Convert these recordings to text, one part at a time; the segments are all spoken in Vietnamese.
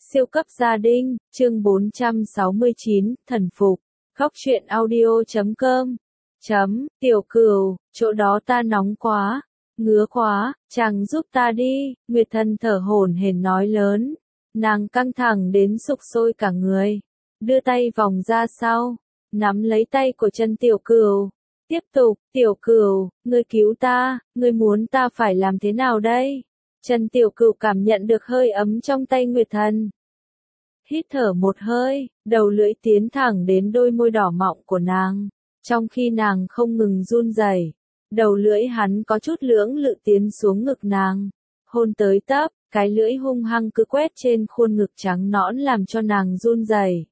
Siêu cấp gia đình, chương 469, thần phục. Góc truyện audio.com. Tiểu Cửu, chỗ đó ta nóng quá, ngứa quá, chàng giúp ta đi, Nguyệt Thần thở hổn hển nói lớn. Nàng căng thẳng đến sục sôi cả người, đưa tay vòng ra sau, nắm lấy tay của chân Tiểu Cửu. Tiếp tục, Tiểu Cửu, ngươi cứu ta, ngươi muốn ta phải làm thế nào đây? Chân Tiểu Cửu cảm nhận được hơi ấm trong tay Nguyệt Thần. Hít thở một hơi, đầu lưỡi tiến thẳng đến đôi môi đỏ mọng của nàng. Trong khi nàng không ngừng run rẩy, đầu lưỡi hắn có chút lưỡng lự tiến xuống ngực nàng. Hôn tới tấp, cái lưỡi hung hăng cứ quét trên khuôn ngực trắng nõn làm cho nàng run rẩy.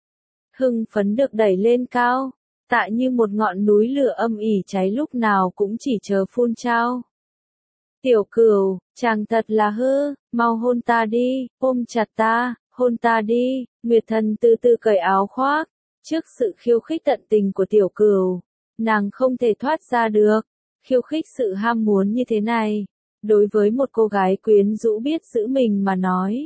Hưng phấn được đẩy lên cao, tạ như một ngọn núi lửa âm ỉ cháy lúc nào cũng chỉ chờ phun trao. Tiểu Cửu, chàng thật là hư, mau hôn ta đi, ôm chặt ta, hôn ta đi. Nguyệt Thần từ từ cởi áo khoác. Trước sự khiêu khích tận tình của Tiểu Cửu, nàng không thể thoát ra được. Khiêu khích sự ham muốn như thế này, đối với một cô gái quyến rũ biết giữ mình mà nói,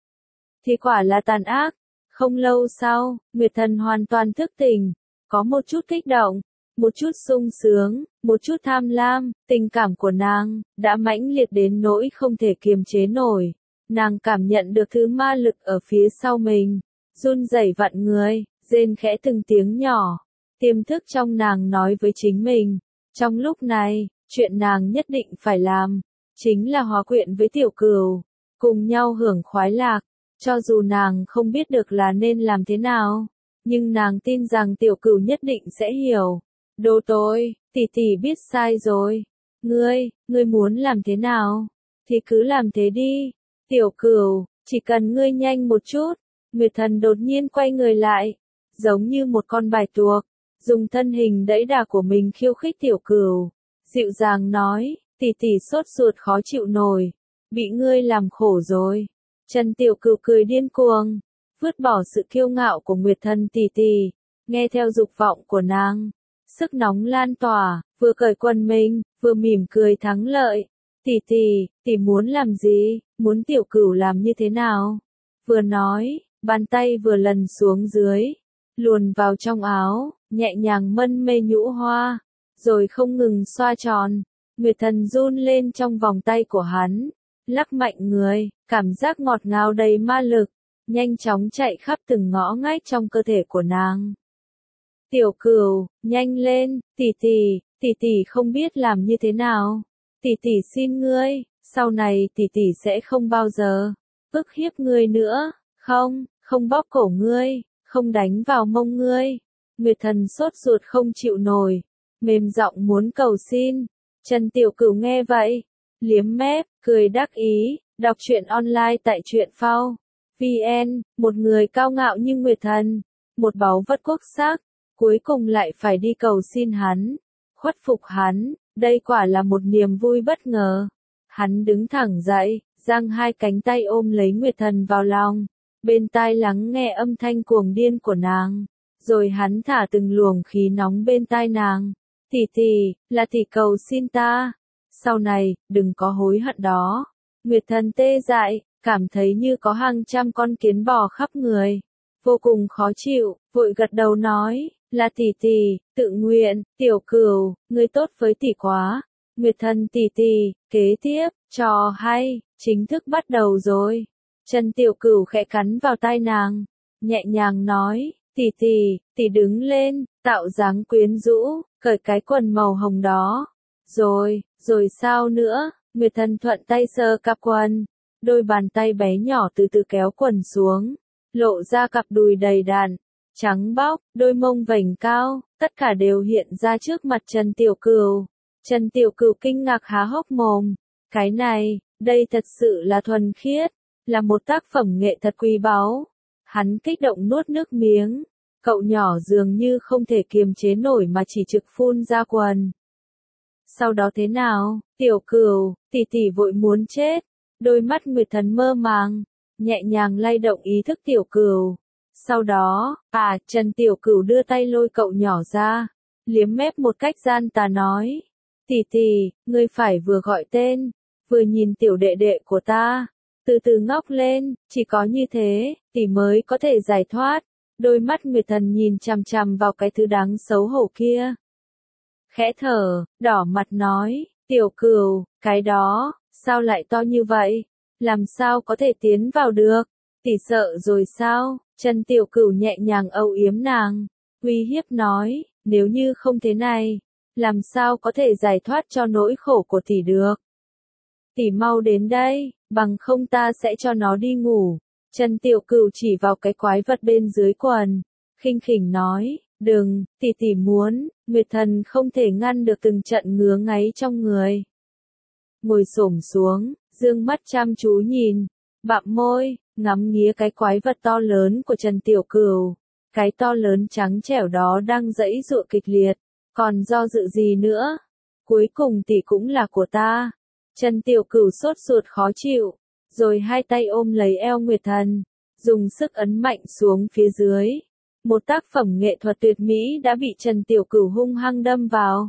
thì quả là tàn ác. Không lâu sau, Nguyệt Thần hoàn toàn thức tỉnh, có một chút kích động, một chút sung sướng, một chút tham lam, tình cảm của nàng đã mãnh liệt đến nỗi không thể kiềm chế nổi. Nàng cảm nhận được thứ ma lực ở phía sau mình, run rẩy vặn người, rên khẽ từng tiếng nhỏ. Tiềm thức trong nàng nói với chính mình, trong lúc này, chuyện nàng nhất định phải làm, chính là hòa quyện với Tiểu Cửu, cùng nhau hưởng khoái lạc. Cho dù nàng không biết được là nên làm thế nào, nhưng nàng tin rằng Tiểu Cửu nhất định sẽ hiểu. Đồ tôi, tỷ tỷ biết sai rồi. Ngươi muốn làm thế nào? Thì cứ làm thế đi. Tiểu Cửu, chỉ cần ngươi nhanh một chút. Nguyệt Thần đột nhiên quay người lại, giống như một con bạch tuộc, dùng thân hình đẫy đà của mình khiêu khích Tiểu Cửu. Dịu dàng nói, tỷ tỷ sốt ruột khó chịu nổi, bị ngươi làm khổ rồi. Chân Tiểu Cửu cười điên cuồng, vứt bỏ sự kiêu ngạo của Nguyệt Thần tỷ tỷ, nghe theo dục vọng của nàng. Sức nóng lan tỏa, vừa cởi quần mình, vừa mỉm cười thắng lợi. Tỷ muốn làm gì, muốn Tiểu Cửu làm như thế nào? Vừa nói, bàn tay vừa lần xuống dưới, luồn vào trong áo, nhẹ nhàng mân mê nhũ hoa, rồi không ngừng xoa tròn. Nguyệt Thần run lên trong vòng tay của hắn, lắc mạnh người, cảm giác ngọt ngào đầy ma lực, nhanh chóng chạy khắp từng ngõ ngách trong cơ thể của nàng. Tiểu Cửu, nhanh lên, tỷ tỷ không biết làm như thế nào. Tỷ xin ngươi, sau này tỷ sẽ không bao giờ ức hiếp ngươi nữa, không bóp cổ ngươi, không đánh vào mông ngươi. Nguyệt Thần sốt ruột không chịu nổi, mềm giọng muốn cầu xin. Chân Tiểu Cửu nghe vậy, liếm mép, cười đắc ý. Đọc truyện online tại truyện.phao.vn, một người cao ngạo như Nguyệt Thần, một báu vật quốc sắc, cuối cùng lại phải đi cầu xin hắn, khuất phục hắn, đây quả là một niềm vui bất ngờ. Hắn đứng thẳng dậy, giang hai cánh tay ôm lấy Nguyệt Thần vào lòng, bên tai lắng nghe âm thanh cuồng điên của nàng, rồi hắn thả từng luồng khí nóng bên tai nàng. Tỷ, là tỷ cầu xin ta, sau này, đừng có hối hận đó. Nguyệt Thần tê dại, cảm thấy như có hàng trăm con kiến bò khắp người, vô cùng khó chịu, vội gật đầu nói, là tỷ, tự nguyện. Tiểu Cửu, ngươi tốt với tỷ quá. Nguyệt Thần tỷ, kế tiếp, trò hay, chính thức bắt đầu rồi. Chân Tiểu Cửu khẽ cắn vào tai nàng, nhẹ nhàng nói, tỷ đứng lên, tạo dáng quyến rũ, cởi cái quần màu hồng đó. Rồi sao nữa? Nguyệt Thần thuận tay sờ cặp quần, đôi bàn tay bé nhỏ từ từ kéo quần xuống, lộ ra cặp đùi đầy đặn, trắng bóc, đôi mông vành cao, tất cả đều hiện ra trước mặt Chân Tiểu Cửu. Chân Tiểu Cửu kinh ngạc há hốc mồm, cái này, đây thật sự là thuần khiết, là một tác phẩm nghệ thuật quý báu. Hắn kích động nuốt nước miếng, cậu nhỏ dường như không thể kiềm chế nổi mà chỉ trực phun ra quần. Sau đó thế nào? Tiểu Cửu, tỷ vội muốn chết. Đôi mắt Nguyệt Thần mơ màng, nhẹ nhàng lay động ý thức Tiểu Cửu. Sau đó, Chân Tiểu Cửu đưa tay lôi cậu nhỏ ra, liếm mép một cách gian tà nói, tỷ, ngươi phải vừa gọi tên, vừa nhìn tiểu đệ đệ của ta, từ từ ngóc lên, chỉ có như thế, tỷ mới có thể giải thoát. Đôi mắt Nguyệt Thần nhìn chằm chằm vào cái thứ đáng xấu hổ kia. Khẽ thở, đỏ mặt nói, Tiểu Cửu, cái đó, sao lại to như vậy? Làm sao có thể tiến vào được? Tỷ sợ rồi sao? Chân Tiểu Cửu nhẹ nhàng âu yếm nàng, uy hiếp nói, nếu như không thế này, làm sao có thể giải thoát cho nỗi khổ của tỷ được? Tỷ mau đến đây, bằng không ta sẽ cho nó đi ngủ. Chân Tiểu Cửu chỉ vào cái quái vật bên dưới quần, khinh khỉnh nói, đừng, tỷ muốn. Nguyệt Thần không thể ngăn được từng trận ngứa ngáy trong người. Ngồi xổm xuống, dương mắt chăm chú nhìn, bặm môi, ngắm nghía cái quái vật to lớn của Trần Tiểu Cửu. Cái to lớn trắng trẻo đó đang giãy giụa kịch liệt, còn do dự gì nữa? Cuối cùng tỷ cũng là của ta. Trần Tiểu Cửu sốt ruột khó chịu, rồi hai tay ôm lấy eo Nguyệt Thần, dùng sức ấn mạnh xuống phía dưới. Một tác phẩm nghệ thuật tuyệt mỹ đã bị Trần Tiểu Cửu hung hăng đâm vào.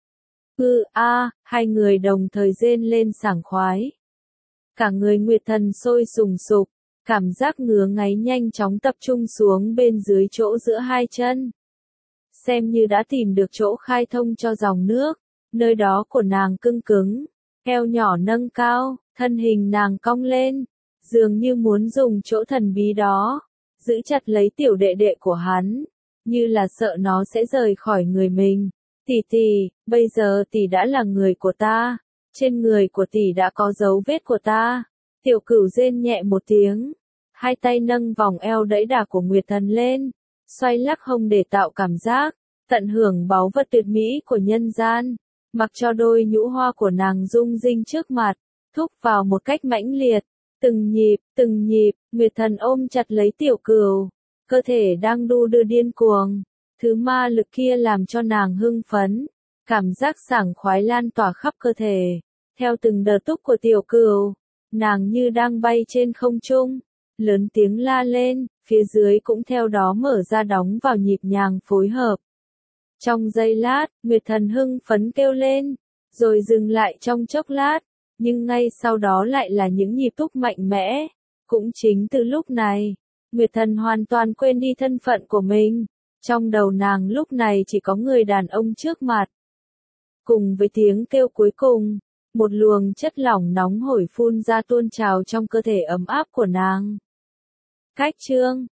Hai người đồng thời rên lên sảng khoái. Cả người Nguyệt Thần sôi sùng sục, cảm giác ngứa ngáy nhanh chóng tập trung xuống bên dưới chỗ giữa hai chân. Xem như đã tìm được chỗ khai thông cho dòng nước, nơi đó của nàng cưng cứng, eo nhỏ nâng cao, thân hình nàng cong lên, dường như muốn dùng chỗ thần bí đó, giữ chặt lấy tiểu đệ đệ của hắn, như là sợ nó sẽ rời khỏi người mình. Tỷ, bây giờ tỷ đã là người của ta, trên người của tỷ đã có dấu vết của ta. Tiểu Cửu rên nhẹ một tiếng, hai tay nâng vòng eo đẫy đà của Nguyệt Thần lên, xoay lắc hông để tạo cảm giác, tận hưởng báu vật tuyệt mỹ của nhân gian, mặc cho đôi nhũ hoa của nàng rung rinh trước mặt, thúc vào một cách mãnh liệt, từng nhịp, Nguyệt Thần ôm chặt lấy Tiểu Cửu, cơ thể đang đu đưa điên cuồng, thứ ma lực kia làm cho nàng hưng phấn, cảm giác sảng khoái lan tỏa khắp cơ thể, theo từng đợt túc của Tiểu Cửu, nàng như đang bay trên không trung, lớn tiếng la lên, phía dưới cũng theo đó mở ra đóng vào nhịp nhàng phối hợp. Trong giây lát, Nguyệt Thần hưng phấn kêu lên, rồi dừng lại trong chốc lát, nhưng ngay sau đó lại là những nhịp túc mạnh mẽ. Cũng chính từ lúc này, Nguyệt Thần hoàn toàn quên đi thân phận của mình. Trong đầu nàng lúc này chỉ có người đàn ông trước mặt. Cùng với tiếng kêu cuối cùng, một luồng chất lỏng nóng hổi phun ra tuôn trào trong cơ thể ấm áp của nàng. Cách chương